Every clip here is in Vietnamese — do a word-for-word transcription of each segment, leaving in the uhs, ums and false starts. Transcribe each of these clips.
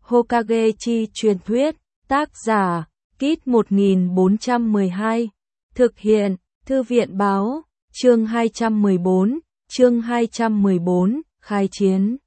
Hokage chi truyền thuyết, tác giả, Kit một nghìn bốn trăm mười hai, thực hiện, Thư viện báo, chương hai trăm mười bốn, chương hai trăm mười bốn, khai chiến.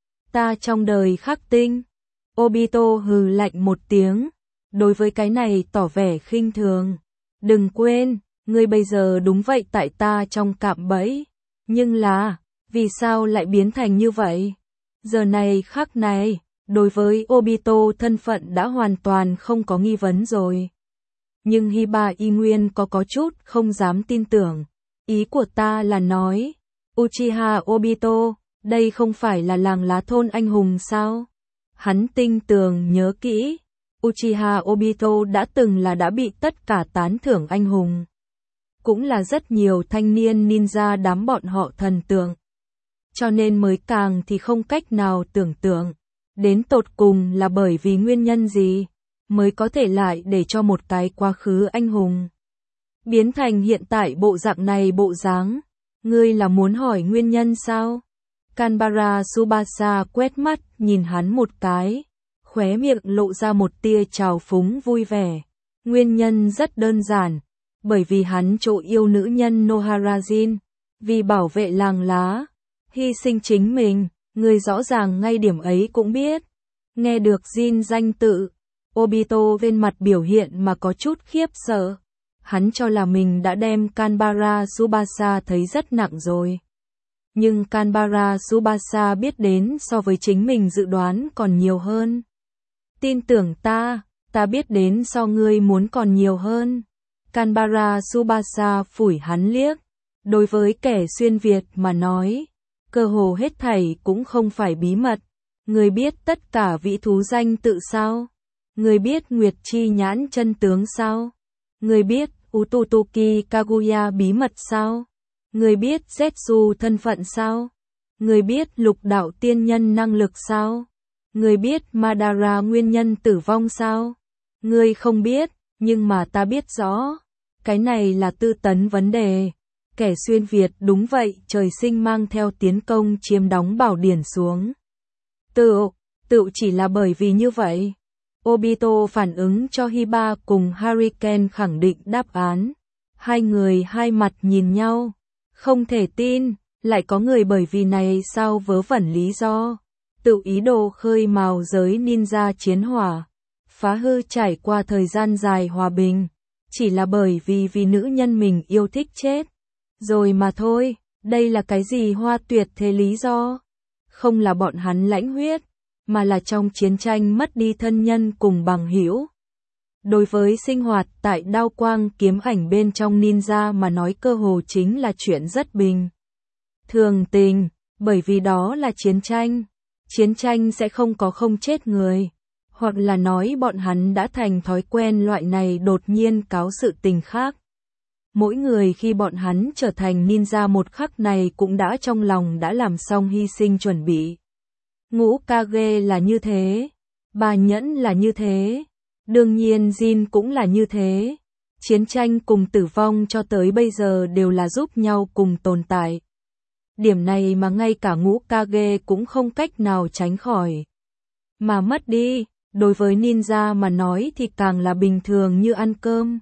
Ta trong đời khắc tinh. Obito hừ lạnh một tiếng, đối với cái này tỏ vẻ khinh thường. Đừng quên, ngươi bây giờ đúng vậy tại ta trong cạm bẫy, nhưng là, vì sao lại biến thành như vậy? Giờ này khắc này, đối với Obito thân phận đã hoàn toàn không có nghi vấn rồi. Nhưng Hiba y nguyên có có chút không dám tin tưởng. Ý của ta là nói, Uchiha Obito, đây không phải là làng lá thôn anh hùng sao? Hắn tinh tường nhớ kỹ, Uchiha Obito đã từng là đã bị tất cả tán thưởng anh hùng. Cũng là rất nhiều thanh niên ninja đám bọn họ thần tượng. Cho nên mới càng thì không cách nào tưởng tượng. Đến tột cùng là bởi vì nguyên nhân gì, mới có thể lại để cho một cái quá khứ anh hùng biến thành hiện tại bộ dạng này bộ dáng. Ngươi là muốn hỏi nguyên nhân sao? Kanbara Tsubasa quét mắt nhìn hắn một cái, khóe miệng lộ ra một tia trào phúng vui vẻ. Nguyên nhân rất đơn giản, bởi vì hắn chỗ yêu nữ nhân Noharajin, vì bảo vệ làng lá, hy sinh chính mình. Người rõ ràng ngay điểm ấy cũng biết. Nghe được Jin danh tự, Obito bên mặt biểu hiện mà có chút khiếp sợ. Hắn cho là mình đã đem Kanbara Tsubasa thấy rất nặng rồi. Nhưng Kanbara Tsubasa biết đến so với chính mình dự đoán còn nhiều hơn. Tin tưởng ta, ta biết đến so ngươi muốn còn nhiều hơn. Kanbara Tsubasa phủi hắn liếc. Đối với kẻ xuyên Việt mà nói, cơ hồ hết thảy cũng không phải bí mật. Người biết tất cả vị thú danh tự sao? Người biết Nguyệt Chi Nhãn chân tướng sao? Người biết Ututuki Kaguya bí mật sao? Người biết Zetsu thân phận sao? Người biết lục đạo tiên nhân năng lực sao? Người biết Madara nguyên nhân tử vong sao? Người không biết, nhưng mà ta biết rõ. Cái này là tư tấn vấn đề. Kẻ xuyên Việt đúng vậy, trời sinh mang theo tiến công chiếm đóng bảo điển xuống. Tự, tự chỉ là bởi vì như vậy. Obito phản ứng cho Hiba cùng Hurricane khẳng định đáp án. Hai người hai mặt nhìn nhau. Không thể tin, lại có người bởi vì này sao vớ vẩn lý do. Tự ý đồ khơi mào giới ninja chiến hỏa. Phá hư trải qua thời gian dài hòa bình. Chỉ là bởi vì vì nữ nhân mình yêu thích chết. Rồi mà thôi, đây là cái gì hoa tuyệt thế lý do? Không là bọn hắn lãnh huyết, mà là trong chiến tranh mất đi thân nhân cùng bằng hữu. Đối với sinh hoạt tại đao quang kiếm ảnh bên trong ninja mà nói cơ hồ chính là chuyện rất bình thường tình, bởi vì đó là chiến tranh. Chiến tranh sẽ không có không chết người, hoặc là nói bọn hắn đã thành thói quen loại này đột nhiên cáo sự tình khác. Mỗi người khi bọn hắn trở thành ninja một khắc này cũng đã trong lòng đã làm xong hy sinh chuẩn bị. Ngũ Kage là như thế, Bà Nhẫn là như thế, đương nhiên Jin cũng là như thế. Chiến tranh cùng tử vong cho tới bây giờ đều là giúp nhau cùng tồn tại. Điểm này mà ngay cả Ngũ Kage cũng không cách nào tránh khỏi. Mà mất đi, đối với ninja mà nói thì càng là bình thường như ăn cơm.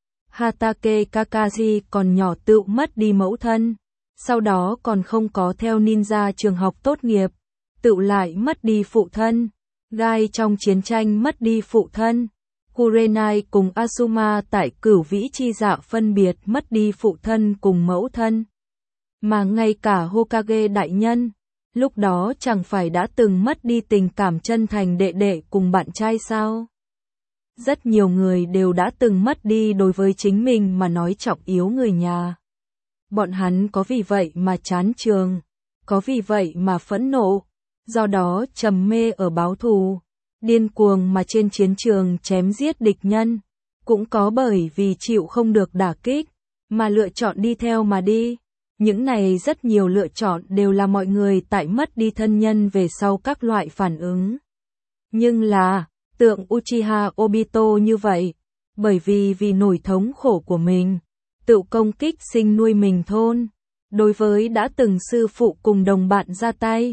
Hatake Kakashi còn nhỏ tự mất đi mẫu thân, sau đó còn không có theo ninja trường học tốt nghiệp, tự lại mất đi phụ thân. Gai trong chiến tranh mất đi phụ thân. Kurenai cùng Asuma tại Cửu Vĩ Chi Dạ phân biệt mất đi phụ thân cùng mẫu thân. Mà ngay cả Hokage đại nhân, lúc đó chẳng phải đã từng mất đi tình cảm chân thành đệ đệ cùng bạn trai sao? Rất nhiều người đều đã từng mất đi đối với chính mình mà nói trọng yếu người nhà. Bọn hắn có vì vậy mà chán trường, có vì vậy mà phẫn nộ, do đó trầm mê ở báo thù, điên cuồng mà trên chiến trường chém giết địch nhân, cũng có bởi vì chịu không được đả kích, mà lựa chọn đi theo mà đi. Những này rất nhiều lựa chọn đều là mọi người tại mất đi thân nhân về sau các loại phản ứng. Nhưng là tượng Uchiha Obito như vậy, bởi vì vì nỗi thống khổ của mình, tự công kích sinh nuôi mình thôn. Đối với đã từng sư phụ cùng đồng bạn ra tay,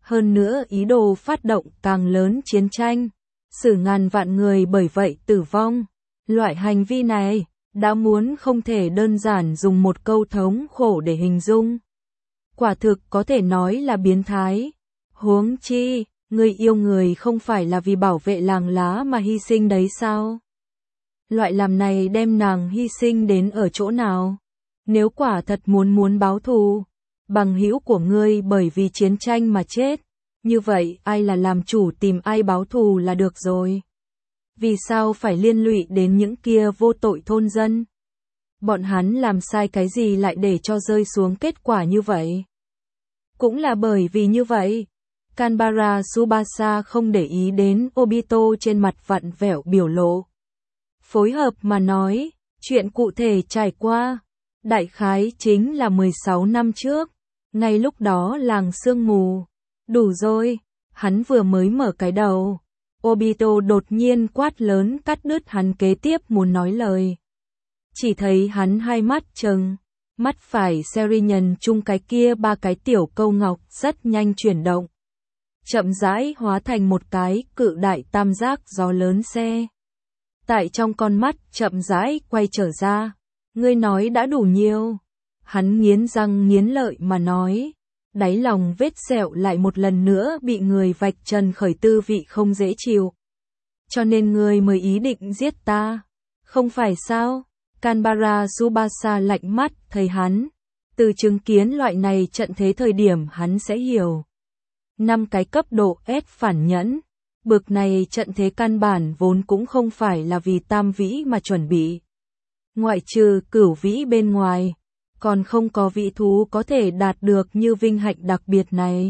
Hơn nữa ý đồ phát động càng lớn chiến tranh, xử ngàn vạn người bởi vậy tử vong. Loại hành vi này, đã muốn không thể đơn giản dùng một câu thống khổ để hình dung. Quả thực có thể nói là biến thái. Huống chi, người yêu người không phải là vì bảo vệ làng lá mà hy sinh đấy sao? Loại làm này đem nàng hy sinh đến ở chỗ nào? Nếu quả thật muốn muốn báo thù, bằng hữu của ngươi bởi vì chiến tranh mà chết, như vậy ai là làm chủ tìm ai báo thù là được rồi. Vì sao phải liên lụy đến những kia vô tội thôn dân? Bọn hắn làm sai cái gì lại để cho rơi xuống kết quả như vậy? Cũng là bởi vì như vậy, Kanbara Tsubasa không để ý đến Obito trên mặt vặn vẹo biểu lộ. Phối hợp mà nói, chuyện cụ thể trải qua, đại khái chính là mười sáu năm trước, ngay lúc đó làng sương mù. Đủ rồi, hắn vừa mới mở cái đầu. Obito đột nhiên quát lớn cắt đứt hắn kế tiếp muốn nói lời. Chỉ thấy hắn hai mắt trừng, mắt phải Serinhân chung cái kia ba cái tiểu câu ngọc rất nhanh chuyển động. Chậm rãi hóa thành một cái cự đại tam giác gió lớn xe. Tại trong con mắt chậm rãi quay trở ra. Ngươi nói đã đủ nhiều. Hắn nghiến răng nghiến lợi mà nói. Đáy lòng vết sẹo lại một lần nữa bị người vạch trần khởi tư vị không dễ chịu. Cho nên ngươi mới ý định giết ta. Không phải sao? Kanbara Tsubasa lạnh mắt thấy hắn. Từ chứng kiến loại này trận thế thời điểm hắn sẽ hiểu. Năm cái cấp độ S phản nhẫn. Bực này trận thế căn bản vốn cũng không phải là vì tam vĩ mà chuẩn bị. Ngoại trừ cửu vĩ bên ngoài, còn không có vị thú có thể đạt được như vinh hạnh đặc biệt này.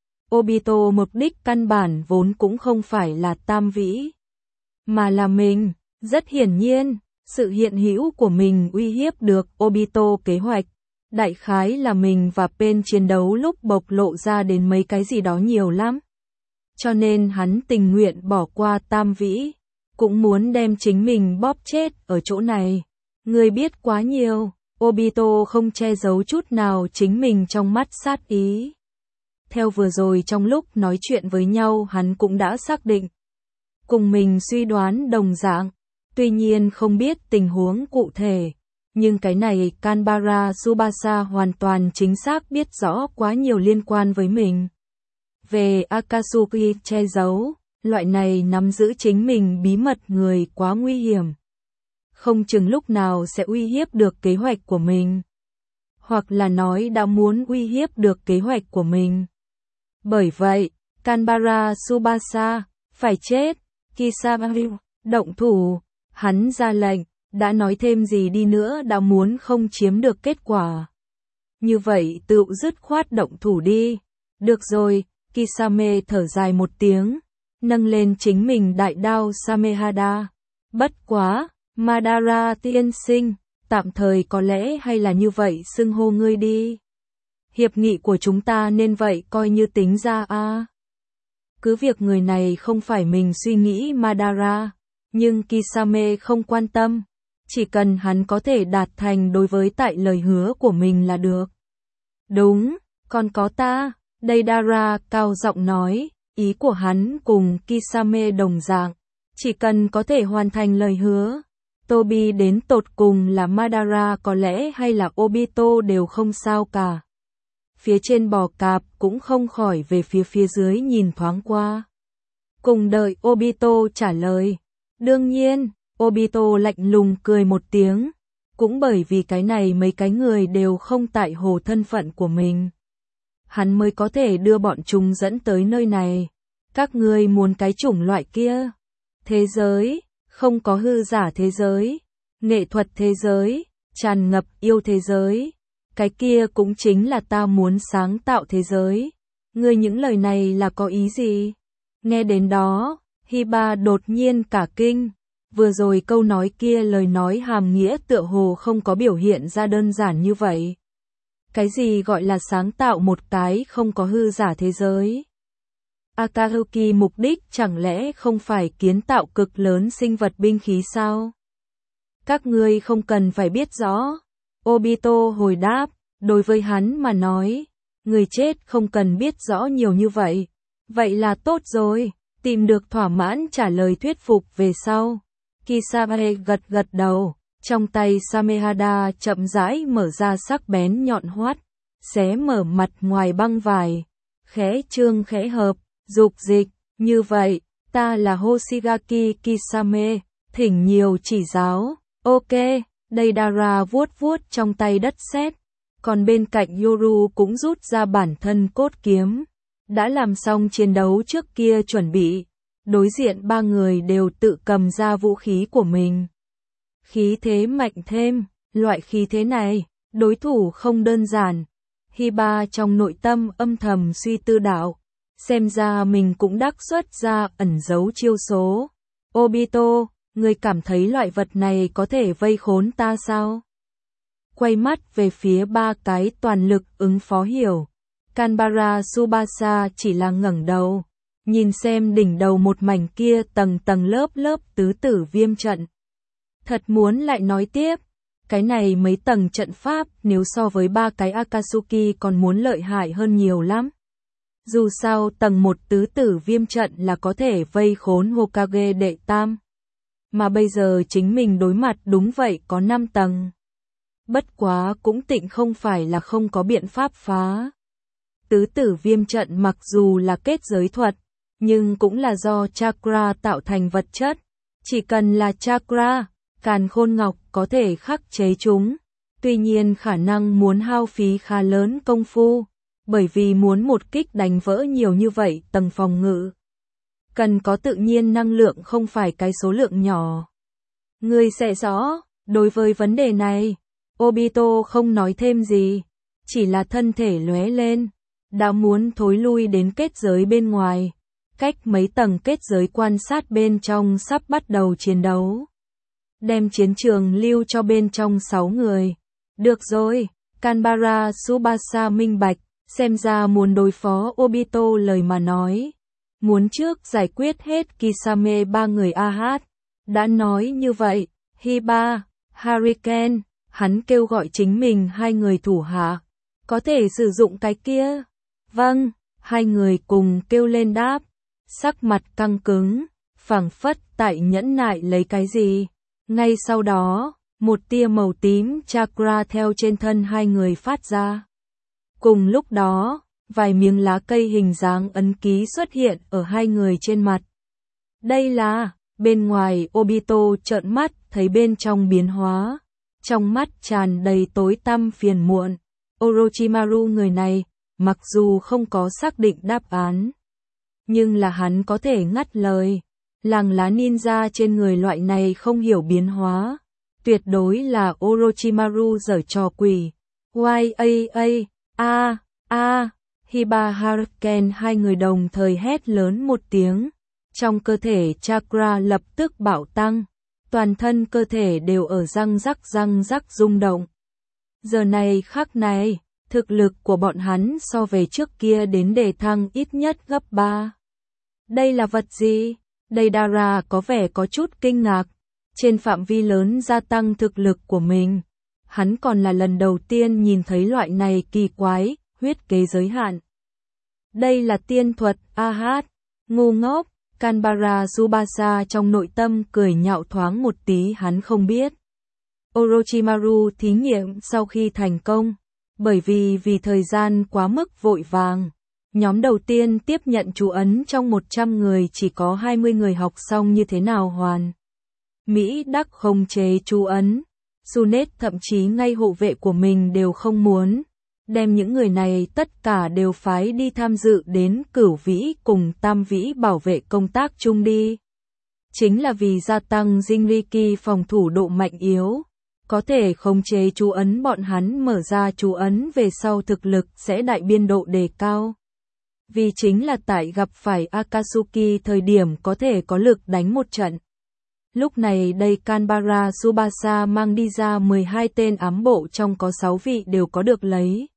Obito mục đích căn bản vốn cũng không phải là tam vĩ, mà là mình. Rất hiển nhiên, sự hiện hữu của mình uy hiếp được Obito kế hoạch. Đại khái là mình và Pain chiến đấu lúc bộc lộ ra đến mấy cái gì đó nhiều lắm. Cho nên hắn tình nguyện bỏ qua tam vĩ, cũng muốn đem chính mình bóp chết ở chỗ này. Người biết quá nhiều, Obito không che giấu chút nào chính mình trong mắt sát ý. Theo vừa rồi trong lúc nói chuyện với nhau hắn cũng đã xác định. Cùng mình suy đoán đồng dạng, tuy nhiên không biết tình huống cụ thể. Nhưng cái này Kanbara Tsubasa hoàn toàn chính xác biết rõ quá nhiều liên quan với mình. Về Akatsuki che giấu, loại này nắm giữ chính mình bí mật người quá nguy hiểm. Không chừng lúc nào sẽ uy hiếp được kế hoạch của mình. Hoặc là nói đã muốn uy hiếp được kế hoạch của mình. Bởi vậy, Kanbara Tsubasa, phải chết, Kisamaru, động thủ, hắn ra lệnh. Đã nói thêm gì đi nữa đã muốn không chiếm được kết quả. Như vậy tự dứt khoát động thủ đi. Được rồi, Kisame thở dài một tiếng, nâng lên chính mình đại đao Samehada. Bất quá, Madara tiên sinh, tạm thời có lẽ hay là như vậy xưng hô ngươi đi. Hiệp nghị của chúng ta nên vậy coi như tính ra a. À. Cứ việc người này không phải mình suy nghĩ Madara, nhưng Kisame không quan tâm. Chỉ cần hắn có thể đạt thành đối với tại lời hứa của mình là được. Đúng, còn có ta, Deidara cao giọng nói, ý của hắn cùng Kisame đồng dạng. Chỉ cần có thể hoàn thành lời hứa, Tobi đến tột cùng là Madara có lẽ hay là Obito đều không sao cả. Phía trên bò cạp cũng không khỏi về phía phía dưới nhìn thoáng qua. Cùng đợi Obito trả lời. Đương nhiên. Obito lạnh lùng cười một tiếng, cũng bởi vì cái này mấy cái người đều không tại hồ thân phận của mình. Hắn mới có thể đưa bọn chúng dẫn tới nơi này. Các ngươi muốn cái chủng loại kia. Thế giới, không có hư giả thế giới, nghệ thuật thế giới, tràn ngập yêu thế giới. Cái kia cũng chính là ta muốn sáng tạo thế giới. Ngươi những lời này là có ý gì? Nghe đến đó, Hiba đột nhiên cả kinh. Vừa rồi câu nói kia lời nói hàm nghĩa tựa hồ không có biểu hiện ra đơn giản như vậy. Cái gì gọi là sáng tạo một cái không có hư giả thế giới? Akatsuki mục đích chẳng lẽ không phải kiến tạo cực lớn sinh vật binh khí sao? Các ngươi không cần phải biết rõ. Obito hồi đáp, đối với hắn mà nói, Người chết không cần biết rõ nhiều như vậy. Vậy là tốt rồi, tìm được thỏa mãn trả lời thuyết phục về sau. Kisame gật gật đầu, trong tay Samehada chậm rãi mở ra sắc bén nhọn hoắt, xé mở mặt ngoài băng vải, khẽ trương khẽ hợp, dục dịch, như vậy, ta là Hoshigaki Kisame, thỉnh nhiều chỉ giáo, ok, Deidara vuốt vuốt trong tay đất sét, còn bên cạnh Yoru cũng rút ra bản thân cốt kiếm, đã làm xong chiến đấu trước kia chuẩn bị, đối diện ba người đều tự cầm ra vũ khí của mình. Khí thế mạnh thêm, loại khí thế này, đối thủ không đơn giản. Hiba trong nội tâm âm thầm suy tư đạo, xem ra mình cũng đắc xuất ra ẩn giấu chiêu số. Obito, người cảm thấy loại vật này có thể vây khốn ta sao? Quay mắt về phía ba cái toàn lực ứng phó hiểu. Kanbara Tsubasa chỉ là ngẩng đầu, nhìn xem đỉnh đầu một mảnh kia tầng tầng lớp lớp tứ tử viêm trận. Thật muốn lại nói tiếp, cái này mấy tầng trận pháp nếu so với ba cái Akatsuki còn muốn lợi hại hơn nhiều lắm. Dù sao tầng một tứ tử viêm trận là có thể vây khốn Hokage đệ tam. Mà bây giờ chính mình đối mặt đúng vậy có năm tầng. Bất quá cũng tịnh không phải là không có biện pháp phá. Tứ tử viêm trận mặc dù là kết giới thuật, nhưng cũng là do chakra tạo thành vật chất. Chỉ cần là chakra, Càn Khôn Ngọc có thể khắc chế chúng. Tuy nhiên khả năng muốn hao phí khá lớn công phu, bởi vì muốn một kích đánh vỡ nhiều như vậy tầng phòng ngự. Cần có tự nhiên năng lượng không phải cái số lượng nhỏ. Ngươi sẽ rõ, đối với vấn đề này, Obito không nói thêm gì, chỉ là thân thể lóe lên, đã muốn thối lui đến kết giới bên ngoài, cách mấy tầng kết giới quan sát bên trong sắp bắt đầu chiến đấu. Đem chiến trường lưu cho bên trong sáu người. Được rồi, Kanbara Tsubasa minh bạch, xem ra muốn đối phó Obito lời mà nói. Muốn trước giải quyết hết Kisame ba người a hát. Đã nói như vậy, Hiba, Hurricane, hắn kêu gọi chính mình hai người thủ hạ. Có thể sử dụng cái kia. Vâng, hai người cùng kêu lên đáp. Sắc mặt căng cứng, phảng phất tại nhẫn nại lấy cái gì. Ngay sau đó, một tia màu tím chakra theo trên thân hai người phát ra. Cùng lúc đó, vài miếng lá cây hình dáng ấn ký xuất hiện ở hai người trên mặt. Đây là, bên ngoài Obito trợn mắt thấy bên trong biến hóa. Trong mắt tràn đầy tối tăm phiền muộn. Orochimaru người này, mặc dù không có xác định đáp án, nhưng là hắn có thể ngắt lời. Làng lá ninja trên người loại này không hiểu biến hóa. Tuyệt đối là Orochimaru giở trò quỷ. Y a a, a, a, Hiba Hurricane hai người đồng thời hét lớn một tiếng. Trong cơ thể chakra lập tức bạo tăng. Toàn thân cơ thể đều ở răng rắc răng rắc rung động. Giờ này khắc này, thực lực của bọn hắn so về trước kia đến đề thăng ít nhất gấp ba. Đây là vật gì? Deidara có vẻ có chút kinh ngạc. Trên phạm vi lớn gia tăng thực lực của mình. Hắn còn là lần đầu tiên nhìn thấy loại này kỳ quái, huyết kế giới hạn. Đây là tiên thuật, a hát. Ngu ngốc, Kanbara Tsubasa trong nội tâm cười nhạo thoáng một tí hắn không biết. Orochimaru thí nghiệm sau khi thành công, bởi vì vì thời gian quá mức vội vàng. Nhóm đầu tiên tiếp nhận chú ấn trong một trăm người chỉ có hai mươi người học xong như thế nào hoàn. Mỹ đắc không chế chú ấn. Sunet thậm chí ngay hộ vệ của mình đều không muốn. Đem những người này tất cả đều phái đi tham dự đến cửu vĩ cùng tam vĩ bảo vệ công tác chung đi. Chính là vì gia tăng Jinriki phòng thủ độ mạnh yếu. Có thể khống chế chú ấn bọn hắn mở ra chú ấn về sau thực lực sẽ đại biên độ đề cao. Vì chính là tại gặp phải Akatsuki thời điểm có thể có lực đánh một trận. Lúc này đây Kanbara Tsubasa mang đi ra mười hai tên ám bộ trong có sáu vị đều có được lấy.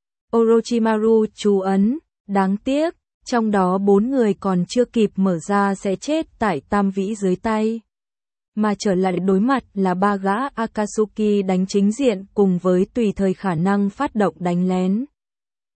Orochimaru chú ấn, đáng tiếc, trong đó bốn người còn chưa kịp mở ra sẽ chết tại tam vĩ dưới tay. Mà trở lại đối mặt là ba gã Akatsuki đánh chính diện cùng với tùy thời khả năng phát động đánh lén.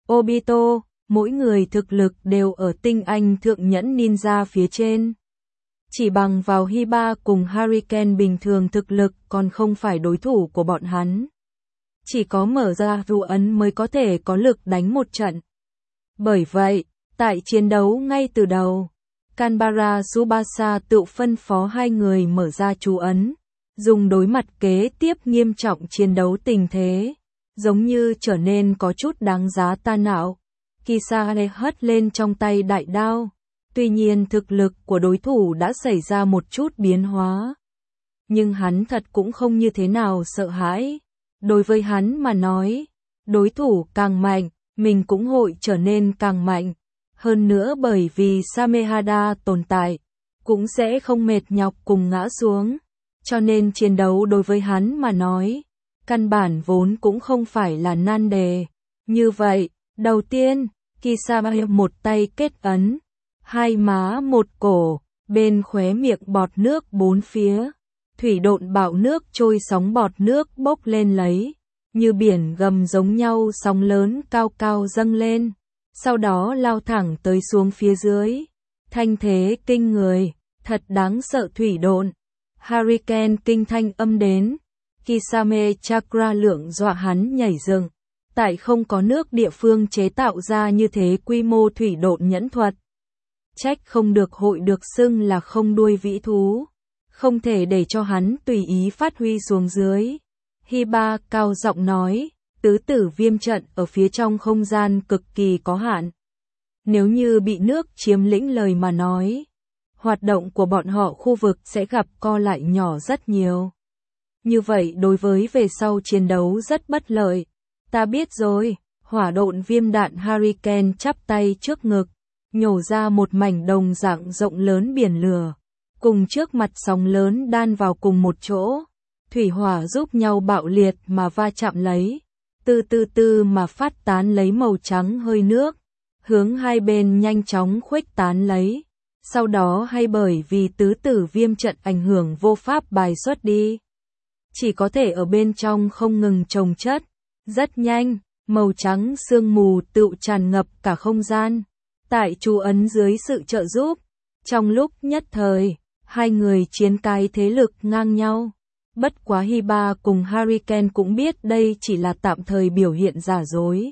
Obito, mỗi người thực lực đều ở tinh anh thượng nhẫn ninja phía trên. Chỉ bằng vào Hiba cùng Hurricane bình thường thực lực còn không phải đối thủ của bọn hắn. Chỉ có mở ra ru ấn mới có thể có lực đánh một trận. Bởi vậy, tại chiến đấu ngay từ đầu, Kanbara Tsubasa tự phân phó hai người mở ra chú ấn, dùng đối mặt kế tiếp nghiêm trọng chiến đấu tình thế, giống như trở nên có chút đáng giá ta não. Kisare hất lên trong tay đại đao, tuy nhiên thực lực của đối thủ đã xảy ra một chút biến hóa. Nhưng hắn thật cũng không như thế nào sợ hãi. Đối với hắn mà nói, đối thủ càng mạnh, mình cũng hội trở nên càng mạnh. Hơn nữa bởi vì Samehada tồn tại, cũng sẽ không mệt nhọc cùng ngã xuống. Cho nên chiến đấu đối với hắn mà nói, căn bản vốn cũng không phải là nan đề. Như vậy, đầu tiên, Kisame một tay kết ấn, hai má một cổ, bên khóe miệng bọt nước bốn phía. Thủy độn bạo nước trôi sóng bọt nước bốc lên lấy, như biển gầm giống nhau sóng lớn cao cao dâng lên, sau đó lao thẳng tới xuống phía dưới. Thanh thế kinh người, thật đáng sợ thủy độn. Hurricane kinh thanh âm đến, Kisame Chakra lượng dọa hắn nhảy dựng. Tại không có nước địa phương chế tạo ra như thế quy mô thủy độn nhẫn thuật. Trách không được hội được xưng là không đuôi vĩ thú. Không thể để cho hắn tùy ý phát huy xuống dưới. Hiba cao giọng nói, tứ tử viêm trận ở phía trong không gian cực kỳ có hạn. Nếu như bị nước chiếm lĩnh lời mà nói, hoạt động của bọn họ khu vực sẽ gặp co lại nhỏ rất nhiều. Như vậy đối với về sau chiến đấu rất bất lợi. Ta biết rồi, hỏa độn viêm đạn Hurricane chắp tay trước ngực, nhổ ra một mảnh đồng dạng rộng lớn biển lửa. Cùng trước mặt sóng lớn đan vào cùng một chỗ, thủy hỏa giúp nhau bạo liệt mà va chạm lấy, từ từ từ mà phát tán lấy màu trắng hơi nước, hướng hai bên nhanh chóng khuếch tán lấy, sau đó hay bởi vì tứ tử viêm trận ảnh hưởng vô pháp bài xuất đi. Chỉ có thể ở bên trong không ngừng chồng chất, rất nhanh, màu trắng sương mù tựu tràn ngập cả không gian, tại chú ấn dưới sự trợ giúp, trong lúc nhất thời. Hai người chiến cái thế lực ngang nhau. Bất quá Hiba cùng Hurricane cũng biết đây chỉ là tạm thời biểu hiện giả dối.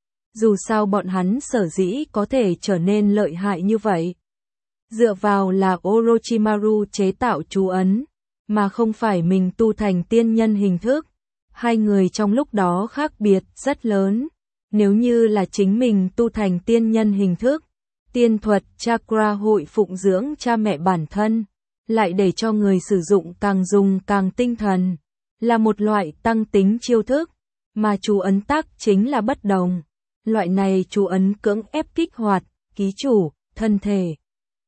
Dù sao bọn hắn sở dĩ có thể trở nên lợi hại như vậy. Dựa vào là Orochimaru chế tạo chú ấn, mà không phải mình tu thành tiên nhân hình thức. Hai người trong lúc đó khác biệt rất lớn. Nếu như là chính mình tu thành tiên nhân hình thức, tiên thuật chakra hội phụng dưỡng cha mẹ bản thân. Lại để cho người sử dụng càng dùng càng tinh thần, là một loại tăng tính chiêu thức, mà chú ấn tác chính là bất đồng. Loại này chú ấn cưỡng ép kích hoạt, ký chủ, thân thể.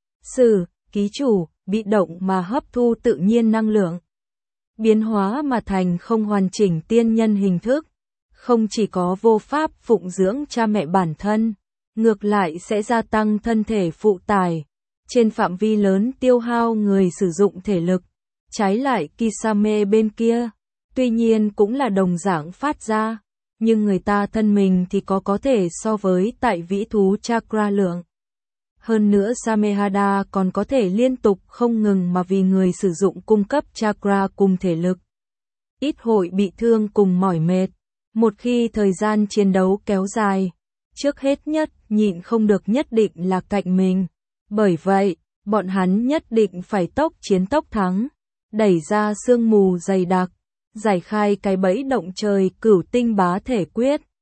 Sử, ký chủ, bị động mà hấp thu tự nhiên năng lượng. Biến hóa mà thành không hoàn chỉnh tiên nhân hình thức, không chỉ có vô pháp phụng dưỡng cha mẹ bản thân, ngược lại sẽ gia tăng thân thể phụ tải. Trên phạm vi lớn tiêu hao người sử dụng thể lực, trái lại Kisame bên kia, tuy nhiên cũng là đồng dạng phát ra, nhưng người ta thân mình thì có có thể so với tại vĩ thú chakra lượng. Hơn nữa Samehada còn có thể liên tục không ngừng mà vì người sử dụng cung cấp chakra cùng thể lực. Ít hội bị thương cùng mỏi mệt, một khi thời gian chiến đấu kéo dài, trước hết nhất nhịn không được nhất định là cạnh mình. Bởi vậy, bọn hắn nhất định phải tốc chiến tốc thắng, đẩy ra sương mù dày đặc, giải khai cái bẫy động trời cửu tinh bá thể quyết.